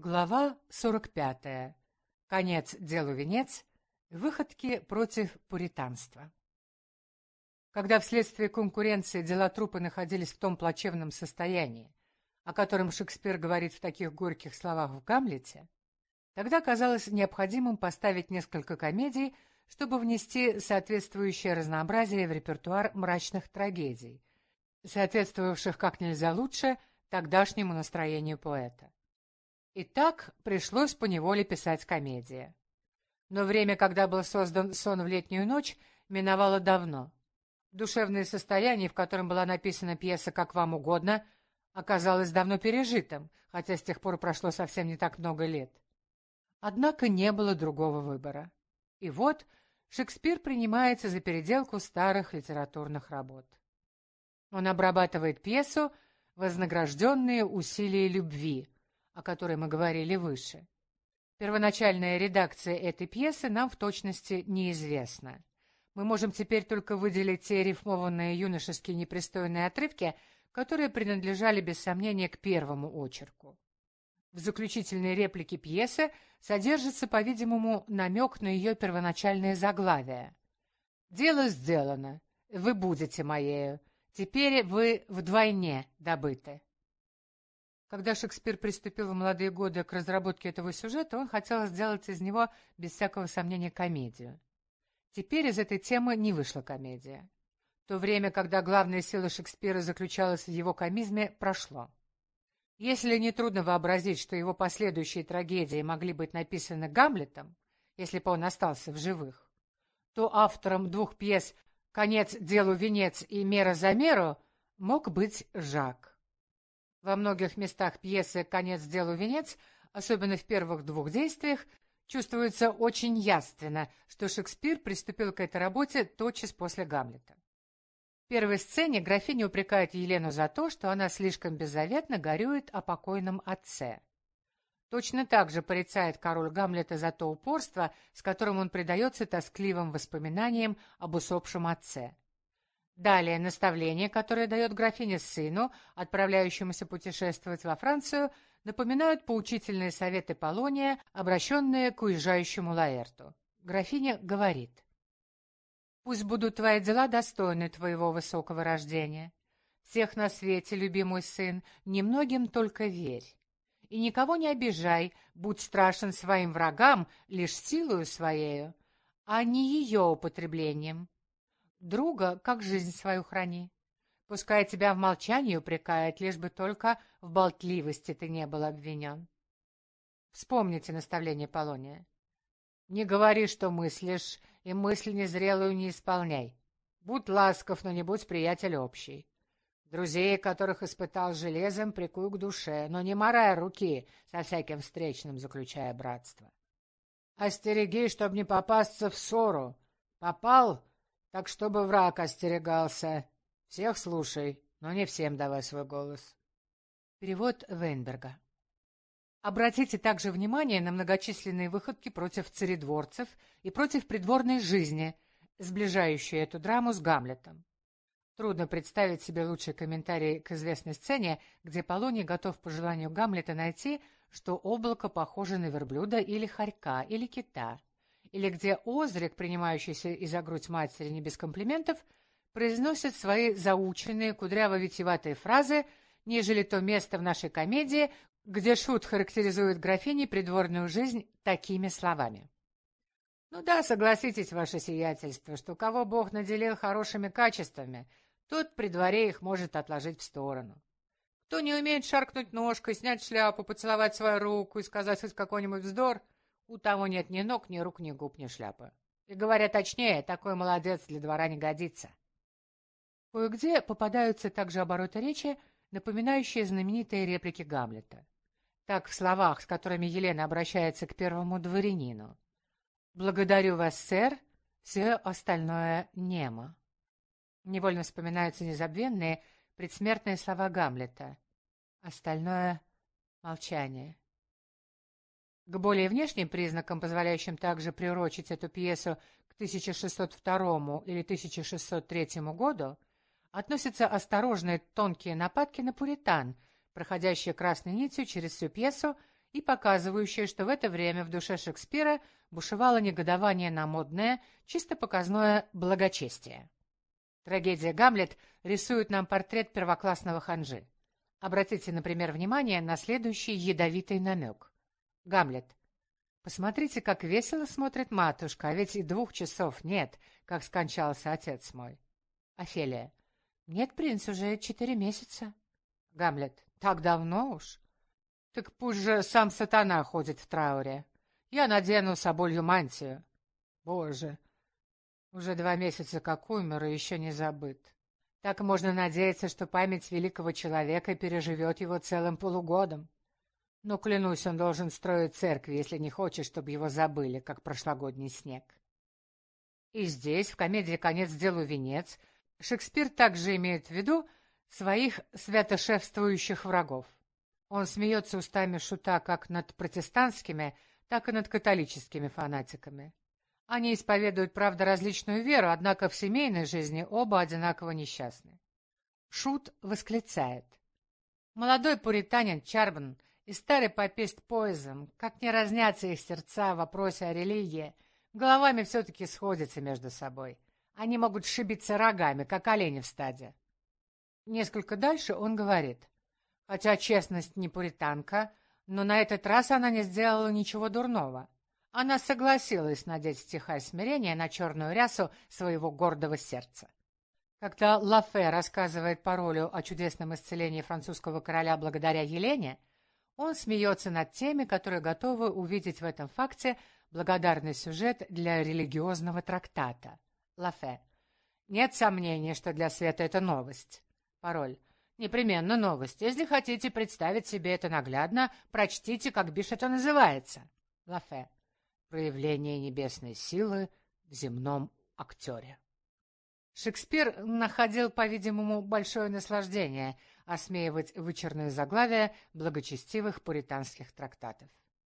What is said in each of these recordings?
Глава 45. Конец делу венец. Выходки против пуританства. Когда вследствие конкуренции дела труппы находились в том плачевном состоянии, о котором Шекспир говорит в таких горьких словах в «Гамлете», тогда казалось необходимым поставить несколько комедий, чтобы внести соответствующее разнообразие в репертуар мрачных трагедий, соответствовавших как нельзя лучше тогдашнему настроению поэта. И так пришлось поневоле писать комедии. Но время, когда был создан «Сон в летнюю ночь», миновало давно. Душевное состояние, в котором была написана пьеса «Как вам угодно», оказалось давно пережитым, хотя с тех пор прошло совсем не так много лет. Однако не было другого выбора. И вот Шекспир принимается за переделку старых литературных работ. Он обрабатывает пьесу «Вознагражденные усилия любви», о которой мы говорили выше. Первоначальная редакция этой пьесы нам в точности неизвестна. Мы можем теперь только выделить те рифмованные юношеские непристойные отрывки, которые принадлежали без сомнения к первому очерку. В заключительной реплике пьесы содержится, по-видимому, намек на ее первоначальное заглавие. «Дело сделано, вы будете моею, теперь вы вдвойне добыты». Когда Шекспир приступил в молодые годы к разработке этого сюжета, он хотел сделать из него, без всякого сомнения, комедию. Теперь из этой темы не вышла комедия. То время, когда главная сила Шекспира заключалась в его комизме, прошло. Если нетрудно вообразить, что его последующие трагедии могли быть написаны Гамлетом, если бы он остался в живых, то автором двух пьес «Конец делу венец» и «Мера за меру» мог быть Жак. Во многих местах пьесы «Конец делу венец», особенно в первых двух действиях, чувствуется очень явственно, что Шекспир приступил к этой работе тотчас после Гамлета. В первой сцене графиня упрекает Елену за то, что она слишком беззаветно горюет о покойном отце. Точно так же порицает король Гамлета за то упорство, с которым он предается тоскливым воспоминаниям об усопшем отце. Далее наставления, которые дает графиня сыну, отправляющемуся путешествовать во Францию, напоминают поучительные советы Полония, обращенные к уезжающему Лаэрту. Графиня говорит: «Пусть будут твои дела достойны твоего высокого рождения. Всех на свете, любимый сын, немногим только верь. И никого не обижай, будь страшен своим врагам лишь силою своею, а не ее употреблением. Друга, как жизнь свою храни. Пускай тебя в молчании упрекает, лишь бы только в болтливости ты не был обвинен». Вспомните наставление Полония. «Не говори, что мыслишь, и мысль незрелую не исполняй. Будь ласков, но не будь приятель общий. Друзей, которых испытал железом, прикуй к душе, но не морай руки, со всяким встречным заключая братство. Остереги, чтоб не попасться в ссору. Попал, так чтобы враг остерегался. Всех слушай, но не всем давай свой голос». Перевод Вейнберга. Обратите также внимание на многочисленные выходки против царедворцев и против придворной жизни, сближающие эту драму с Гамлетом. Трудно представить себе лучший комментарий к известной сцене, где Полоний готов по желанию Гамлета найти, что облако похоже на верблюда или хорька, или кита, или где Озрик, принимающийся и за грудь матери не без комплиментов, произносит свои заученные кудряво-витиеватые фразы, нежели то место в нашей комедии, где шут характеризует графине придворную жизнь такими словами. «Ну да, согласитесь, ваше сиятельство, что кого Бог наделил хорошими качествами, тот при дворе их может отложить в сторону. Кто не умеет шаркнуть ножкой, снять шляпу, поцеловать свою руку и сказать хоть какой-нибудь вздор, у того нет ни ног, ни рук, ни губ, ни шляпы. И говоря точнее, такой молодец для двора не годится». Кое-где попадаются также обороты речи, напоминающие знаменитые реплики Гамлета. Так в словах, с которыми Елена обращается к первому дворянину: «Благодарю вас, сэр, все остальное немо». Невольно вспоминаются незабвенные предсмертные слова Гамлета: «Остальное — молчание». К более внешним признакам, позволяющим также приурочить эту пьесу к 1602 или 1603 году, относятся осторожные тонкие нападки на пуритан, проходящие красной нитью через всю пьесу и показывающее, что в это время в душе Шекспира бушевало негодование на модное, чисто показное благочестие. Трагедия «Гамлет» рисует нам портрет первоклассного ханжи. Обратите, например, внимание на следующий ядовитый намек. Гамлет. «Посмотрите, как весело смотрит матушка, а ведь и 2 часов нет, как скончался отец мой». Офелия. «Нет, принц, уже 4 месяца». Гамлет. «Так давно уж? Так пусть же сам сатана ходит в трауре. Я надену соболью мантию». Боже, уже 2 месяца как умер и еще не забыт. Так можно надеяться, что память великого человека переживет его целым полугодом. Но, клянусь, он должен строить церкви, если не хочет, чтобы его забыли, как прошлогодний снег. И здесь, в комедии «Конец делу венец», Шекспир также имеет в виду своих святошествующих врагов. Он смеется устами шута как над протестантскими, так и над католическими фанатиками. Они исповедуют, правда, различную веру, однако в семейной жизни оба одинаково несчастны. Шут восклицает: «Молодой пуританин Чарбан и старый попист Поизм, как не разнятся их сердца в вопросе о религии, головами все-таки сходятся между собой. Они могут сшибиться рогами, как олени в стаде». Несколько дальше он говорит: «Хотя честность не пуританка, но на этот раз она не сделала ничего дурного. Она согласилась надеть стиха смирения на черную рясу своего гордого сердца». Когда Лафе рассказывает паролю о чудесном исцелении французского короля благодаря Елене, он смеется над теми, которые готовы увидеть в этом факте благодарный сюжет для религиозного трактата. Лафе. «Нет сомнений, что для света это новость». Пароль. «Непременно новость. Если хотите представить себе это наглядно, прочтите, как бишь это называется». Лафе. «Проявление небесной силы в земном актере». Шекспир находил, по-видимому, большое наслаждение осмеивать вычурные заглавия благочестивых пуританских трактатов.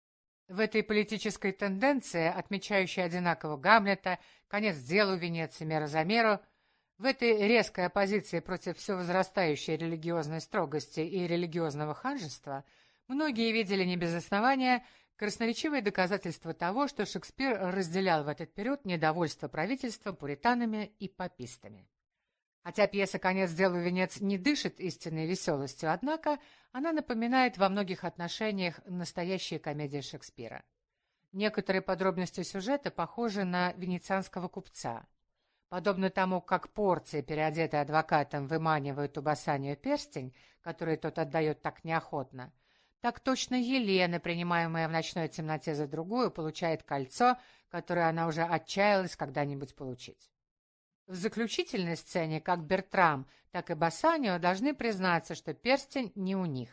В этой политической тенденции, отмечающей одинаково Гамлета, конец делу венец и мера за меру, в этой резкой оппозиции против все возрастающей религиозной строгости и религиозного ханжества, многие видели не без основания красноречивые доказательства того, что Шекспир разделял в этот период недовольство правительства пуританами и папистами. Хотя пьеса «Конец делу венец» не дышит истинной веселостью, однако она напоминает во многих отношениях настоящие комедии Шекспира. Некоторые подробности сюжета похожи на венецианского купца. Подобно тому, как Порция, переодетый адвокатом, выманивает у Бассанию перстень, который тот отдает так неохотно, так точно Елена, принимаемая в ночной темноте за другую, получает кольцо, которое она уже отчаялась когда-нибудь получить. В заключительной сцене как Бертрам, так и Бассанио должны признаться, что перстень не у них.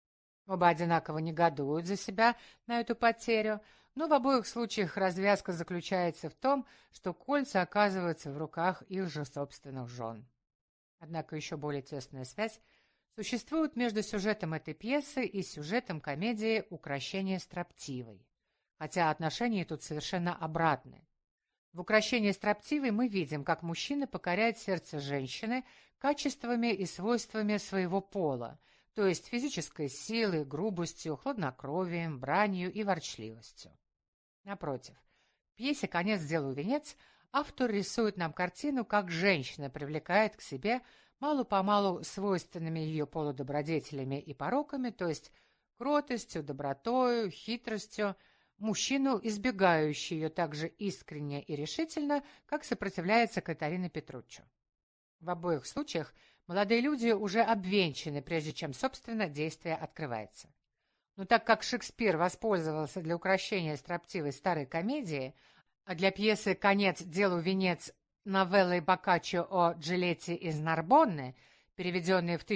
Оба одинаково негодуют за себя на эту потерю, но в обоих случаях развязка заключается в том, что кольца оказываются в руках их же собственных жен. Однако еще более тесная связь существует между сюжетом этой пьесы и сюжетом комедии «Укрощение строптивой», хотя отношения тут совершенно обратны. В «Укрощении строптивой» мы видим, как мужчина покоряет сердце женщины качествами и свойствами своего пола, то есть физической силой, грубостью, хладнокровием, бранью и ворчливостью. Напротив, в пьесе «Конец делу венец» автор рисует нам картину, как женщина привлекает к себе мало-помалу свойственными ее полу добродетелями и пороками, то есть кротостью, добротою, хитростью, мужчину, избегающий ее так же искренне и решительно, как сопротивляется Катарина Петруччо. В обоих случаях молодые люди уже обвенчаны, прежде чем, собственно, действие открывается. Но так как Шекспир воспользовался для укрощения строптивой старой комедии, а для пьесы «Конец делу венец» новеллой Боккаччо о Джилетте из Нарбонны, переведенной в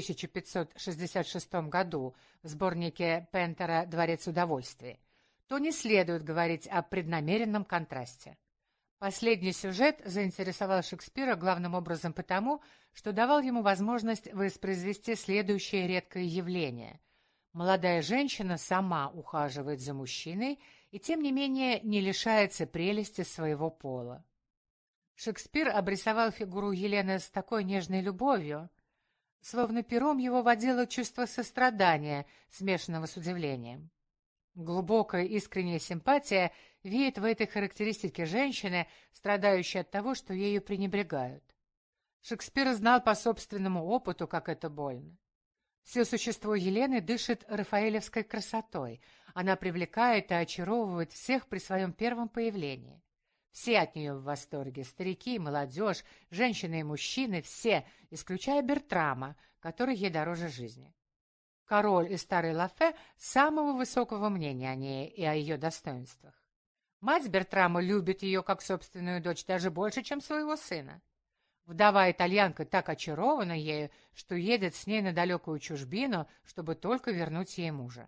1566 году в сборнике Пентера «Дворец удовольствий», то не следует говорить о преднамеренном контрасте. Последний сюжет заинтересовал Шекспира главным образом потому, что давал ему возможность воспроизвести следующее редкое явление. Молодая женщина сама ухаживает за мужчиной и, тем не менее, не лишается прелести своего пола. Шекспир обрисовал фигуру Елены с такой нежной любовью, словно пером его водило чувство сострадания, смешанного с удивлением. Глубокая искренняя симпатия веет в этой характеристике женщины, страдающей от того, что ею пренебрегают. Шекспир знал по собственному опыту, как это больно. Все существо Елены дышит рафаэлевской красотой. Она привлекает и очаровывает всех при своем первом появлении. Все от нее в восторге, старики, молодежь, женщины и мужчины, все, исключая Бертрама, который ей дороже жизни. Король и старый Лафе самого высокого мнения о ней и о ее достоинствах. Мать Бертрама любит ее как собственную дочь даже больше, чем своего сына. Вдова-итальянка так очарована ею, что едет с ней на далекую чужбину, чтобы только вернуть ей мужа.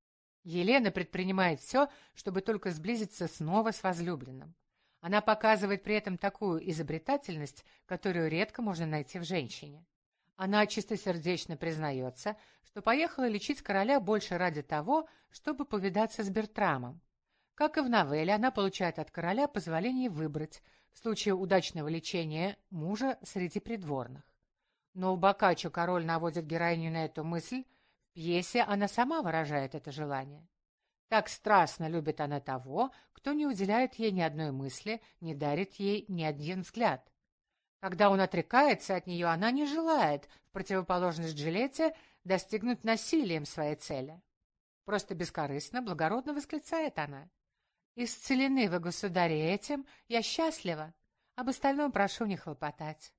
Елена предпринимает все, чтобы только сблизиться снова с возлюбленным. Она показывает при этом такую изобретательность, которую редко можно найти в женщине. Она чистосердечно признается, что поехала лечить короля больше ради того, чтобы повидаться с Бертрамом. Как и в новелле, она получает от короля позволение выбрать, в случае удачного лечения, мужа среди придворных. Но у Боккаччо король наводит героиню на эту мысль, в пьесе она сама выражает это желание. Так страстно любит она того, кто не уделяет ей ни одной мысли, не дарит ей ни один взгляд. Когда он отрекается от нее, она не желает, в противоположность Джульетте, достигнуть насилием своей цели. Просто бескорыстно, благородно восклицает она. «Исцелены вы, государи, этим, я счастлива, об остальном прошу не хлопотать».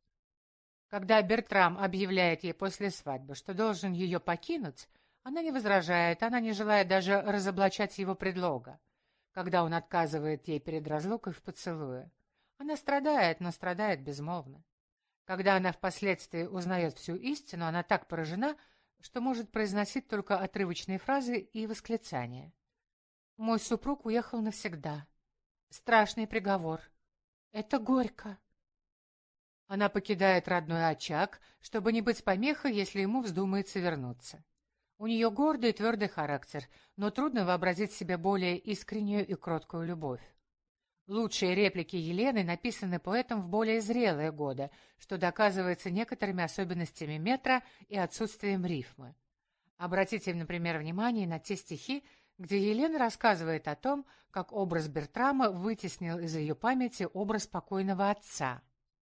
Когда Бертрам объявляет ей после свадьбы, что должен ее покинуть, она не возражает, она не желает даже разоблачать его предлога. Когда он отказывает ей перед разлукой в поцелуе, она страдает, но страдает безмолвно. Когда она впоследствии узнает всю истину, она так поражена, что может произносить только отрывочные фразы и восклицания. «Мой супруг уехал навсегда. Страшный приговор. Это горько». Она покидает родной очаг, чтобы не быть помехой, если ему вздумается вернуться. У нее гордый и твердый характер, но трудно вообразить себе более искреннюю и кроткую любовь. Лучшие реплики Елены написаны поэтом в более зрелые годы, что доказывается некоторыми особенностями метра и отсутствием рифмы. Обратите, например, внимание на те стихи, где Елена рассказывает о том, как образ Бертрама вытеснил из ее памяти образ покойного отца.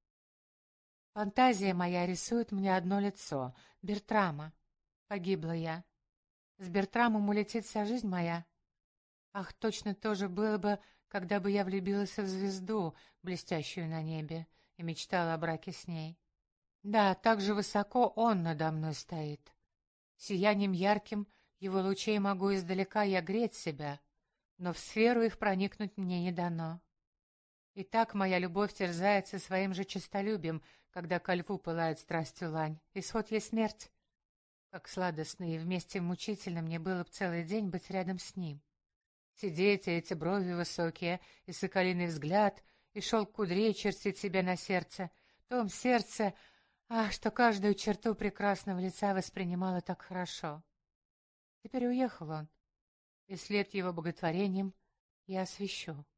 «Фантазия моя рисует мне одно лицо — Бертрама. Погибла я. С Бертрамом улетит вся жизнь моя. Ах, точно то же было бы, когда бы я влюбилась в звезду, блестящую на небе, и мечтала о браке с ней. Да, так же высоко он надо мной стоит. Сиянием ярким его лучей могу издалека я греть себя, но в сферу их проникнуть мне не дано. И так моя любовь терзается своим же честолюбием, когда ко льву пылает страстью лань. Исход есть смерть. Как сладостно и вместе мучительно мне было б целый день быть рядом с ним. Сидеть, и эти брови высокие, и соколиный взгляд, и шелк кудрей чертить себе на сердце, том сердце, что каждую черту прекрасного лица воспринимала так хорошо. Теперь уехал он, и след его боготворением я освещу.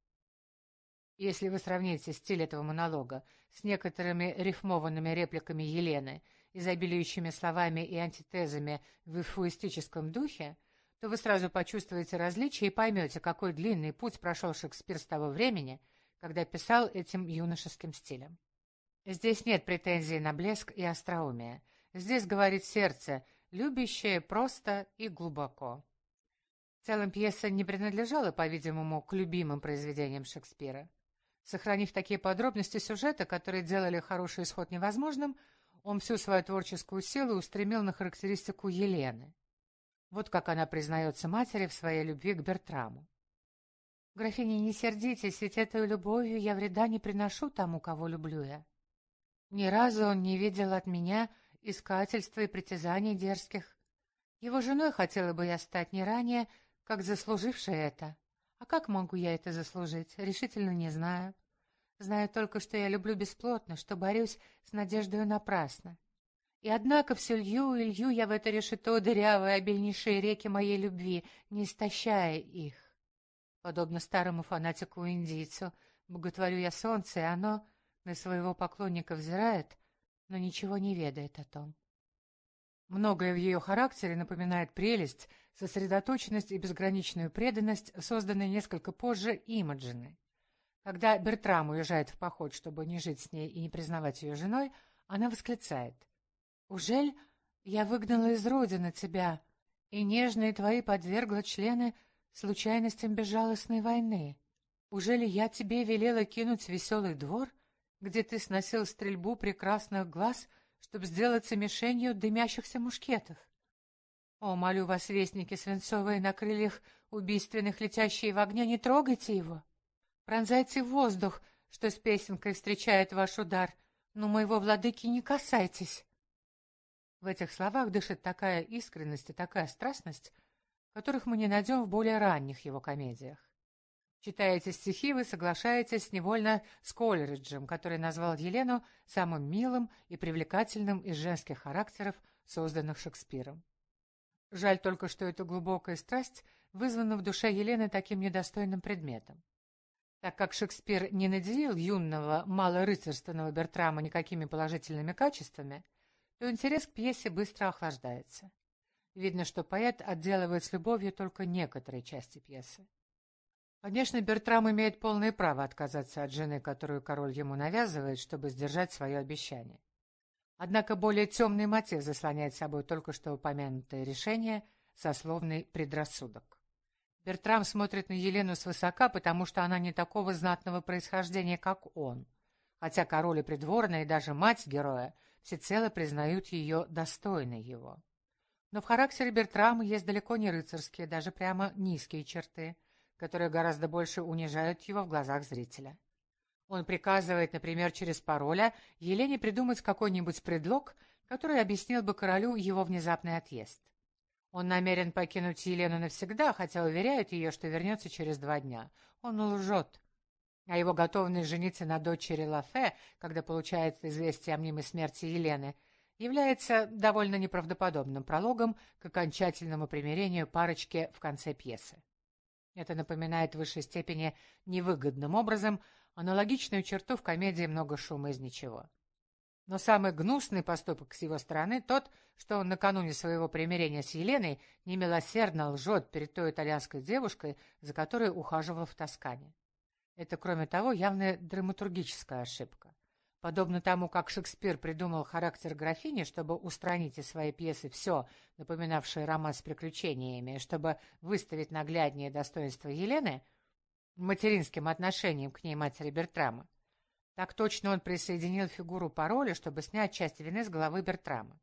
Если вы сравните стиль этого монолога с некоторыми рифмованными репликами Елены, изобилующими словами и антитезами в эфуистическом духе, то вы сразу почувствуете различия и поймете, какой длинный путь прошел Шекспир с того времени, когда писал этим юношеским стилем. Здесь нет претензий на блеск и остроумие. Здесь говорит сердце, любящее просто и глубоко. В целом пьеса не принадлежала, по-видимому, к любимым произведениям Шекспира. Сохранив такие подробности сюжета, которые делали хороший исход невозможным, он всю свою творческую силу устремил на характеристику Елены. Вот как она признается матери в своей любви к Бертраму. «Графиня, не сердитесь, ведь этой любовью я вреда не приношу тому, кого люблю я. Ни разу он не видел от меня искательства и притязаний дерзких. Его женой хотела бы я стать не ранее, как заслужившая это. А как могу я это заслужить, решительно не знаю. Знаю только, что я люблю бесплотно, что борюсь с надеждою напрасно. И однако все лью и лью я в это решето дырявые обильнейшие реки моей любви, не истощая их. Подобно старому фанатику-индийцу, боготворю я солнце, и оно на своего поклонника взирает, но ничего не ведает о том. Многое в ее характере напоминает прелесть, сосредоточенность и безграничную преданность, созданные несколько позже Имаджины. Когда Бертрам уезжает в поход, чтобы не жить с ней и не признавать ее женой, она восклицает: «Ужель я выгнала из родины тебя, и нежные твои подвергла члены случайностям безжалостной войны? Ужели я тебе велела кинуть веселый двор, где ты сносил стрельбу прекрасных глаз, чтобы сделаться мишенью дымящихся мушкетов? О, молю вас, вестники свинцовые на крыльях убийственных, летящие в огне, не трогайте его! Пронзайте воздух, что с песенкой встречает ваш удар, но моего владыки не касайтесь!» В этих словах дышит такая искренность и такая страстность, которых мы не найдем в более ранних его комедиях. Читая эти стихи, вы соглашаетесь невольно с Колериджем, который назвал Елену самым милым и привлекательным из женских характеров, созданных Шекспиром. Жаль только, что эта глубокая страсть вызвана в душе Елены таким недостойным предметом. Так как Шекспир не наделил юного, малорыцарственного Бертрама никакими положительными качествами, то интерес к пьесе быстро охлаждается. Видно, что поэт отделывает с любовью только некоторые части пьесы. Конечно, Бертрам имеет полное право отказаться от жены, которую король ему навязывает, чтобы сдержать свое обещание. Однако более темный мотив заслоняет собой только что упомянутое решение — сословный предрассудок. Бертрам смотрит на Елену свысока, потому что она не такого знатного происхождения, как он, хотя король и придворные, и даже мать героя всецело признают ее достойной его. Но в характере Бертрама есть далеко не рыцарские, даже прямо низкие черты, которые гораздо больше унижают его в глазах зрителя. Он приказывает, например, через пароля Елене придумать какой-нибудь предлог, который объяснил бы королю его внезапный отъезд. Он намерен покинуть Елену навсегда, хотя уверяет ее, что вернется через 2 дня. Он лжет. А его готовность жениться на дочери Лафе, когда получает известие о мнимой смерти Елены, является довольно неправдоподобным прологом к окончательному примирению парочки в конце пьесы. Это напоминает в высшей степени невыгодным образом аналогичную черту в комедии «Много шума из ничего». Но самый гнусный поступок с его стороны тот, что он накануне своего примирения с Еленой немилосердно лжет перед той итальянской девушкой, за которой ухаживал в Тоскане. Это, кроме того, явная драматургическая ошибка. Подобно тому, как Шекспир придумал характер графини, чтобы устранить из своей пьесы все, напоминавшее роман с приключениями, чтобы выставить нагляднее достоинство Елены, материнским отношением к ней матери Бертрама, так точно он присоединил фигуру пароля, чтобы снять часть вины с головы Бертрама.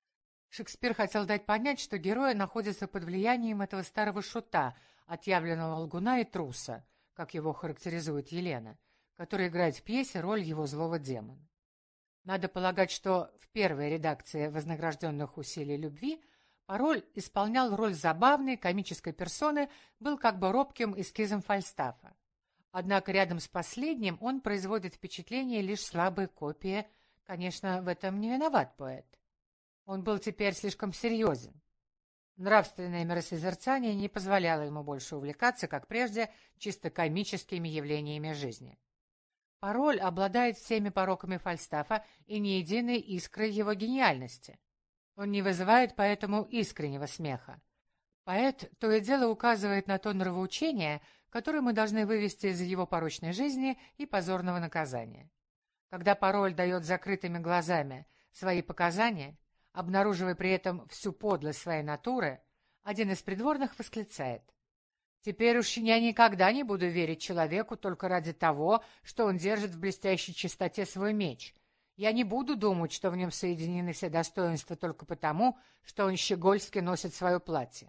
Шекспир хотел дать понять, что герои находятся под влиянием этого старого шута, отъявленного лгуна и труса, как его характеризует Елена, который играет в пьесе роль его злого демона. Надо полагать, что в первой редакции «Вознагражденных усилий любви» пароль исполнял роль забавной комической персоны, был как бы робким эскизом Фальстафа. Однако рядом с последним он производит впечатление лишь слабой копии. Конечно, в этом не виноват поэт. Он был теперь слишком серьезен. Нравственное миросозерцание не позволяло ему больше увлекаться, как прежде, чисто комическими явлениями жизни. Пароль обладает всеми пороками Фальстафа и ни единой искрой его гениальности. Он не вызывает поэтому искреннего смеха. Поэт то и дело указывает на то нравоучение, которое мы должны вывести из его порочной жизни и позорного наказания. Когда пароль дает закрытыми глазами свои показания, обнаруживая при этом всю подлость своей натуры, один из придворных восклицает: «Теперь уж я никогда не буду верить человеку только ради того, что он держит в блестящей чистоте свой меч. Я не буду думать, что в нем соединены все достоинства только потому, что он щегольски носит свое платье».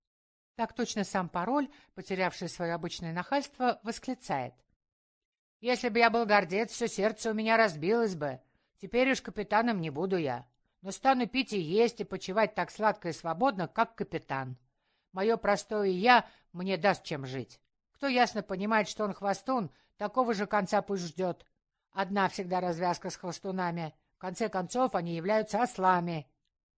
Так точно сам пароль, потерявший свое обычное нахальство, восклицает: «Если бы я был гордец, все сердце у меня разбилось бы. Теперь уж капитаном не буду я, но стану пить и есть и почивать так сладко и свободно, как капитан. Мое простое «я» мне даст чем жить. Кто ясно понимает, что он хвостун, такого же конца пусть ждет. Одна всегда развязка с хвостунами. В конце концов, они являются ослами».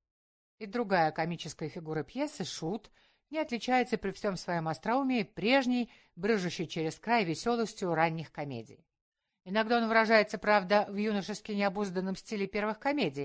И другая комическая фигура пьесы, Шут, не отличается при всем своем остроумии прежней, брыжущей через край веселостью ранних комедий. Иногда он выражается, правда, в юношески необузданном стиле первых комедий,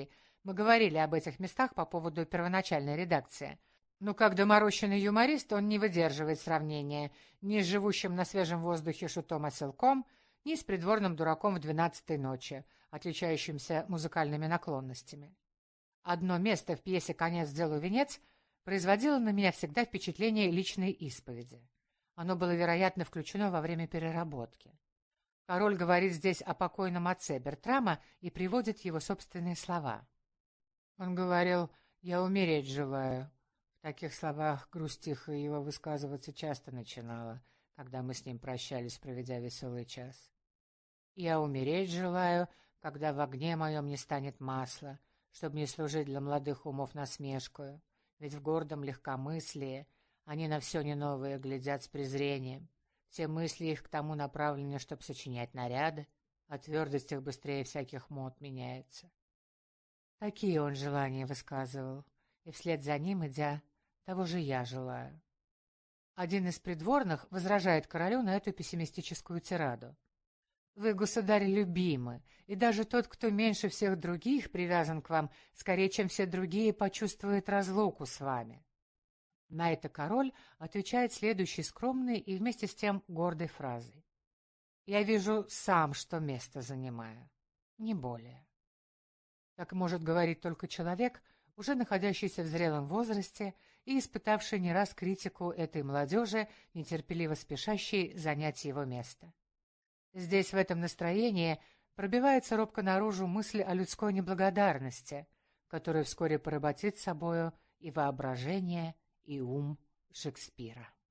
Мы говорили об этих местах по поводу первоначальной редакции. Но как доморощенный юморист он не выдерживает сравнения ни с живущим на свежем воздухе шутом Оселком, ни с придворным дураком в «12-й ночи», отличающимся музыкальными наклонностями. Одно место в пьесе «Конец делу венец» производило на меня всегда впечатление личной исповеди. Оно было, вероятно, включено во время переработки. Король говорит здесь о покойном отце Бертрама и приводит его собственные слова. Он говорил: «Я умереть желаю». В таких словах грустиха его высказываться часто начинала, когда мы с ним прощались, проведя веселый час. «Я умереть желаю, когда в огне моем не станет масла, чтобы не служить для молодых умов насмешкою, ведь в гордом легкомыслии они на все не новое глядят с презрением. Все мысли их к тому направлены, чтобы сочинять наряды, а твердость их быстрее всяких мод меняется». Такие он желания высказывал, и вслед за ним, идя, того же я желаю. Один из придворных возражает королю на эту пессимистическую тираду. «Вы, государь, любимы, и даже тот, кто меньше всех других привязан к вам, скорее, чем все другие, почувствует разлуку с вами». На это король отвечает следующей скромной и вместе с тем гордой фразой: «Я вижу сам, что место занимаю, не более». Так может говорить только человек, уже находящийся в зрелом возрасте и испытавший не раз критику этой молодежи, нетерпеливо спешащей занять его место. Здесь, в этом настроении, пробивается робко наружу мысль о людской неблагодарности, которая вскоре поработит собою и воображение, и ум Шекспира.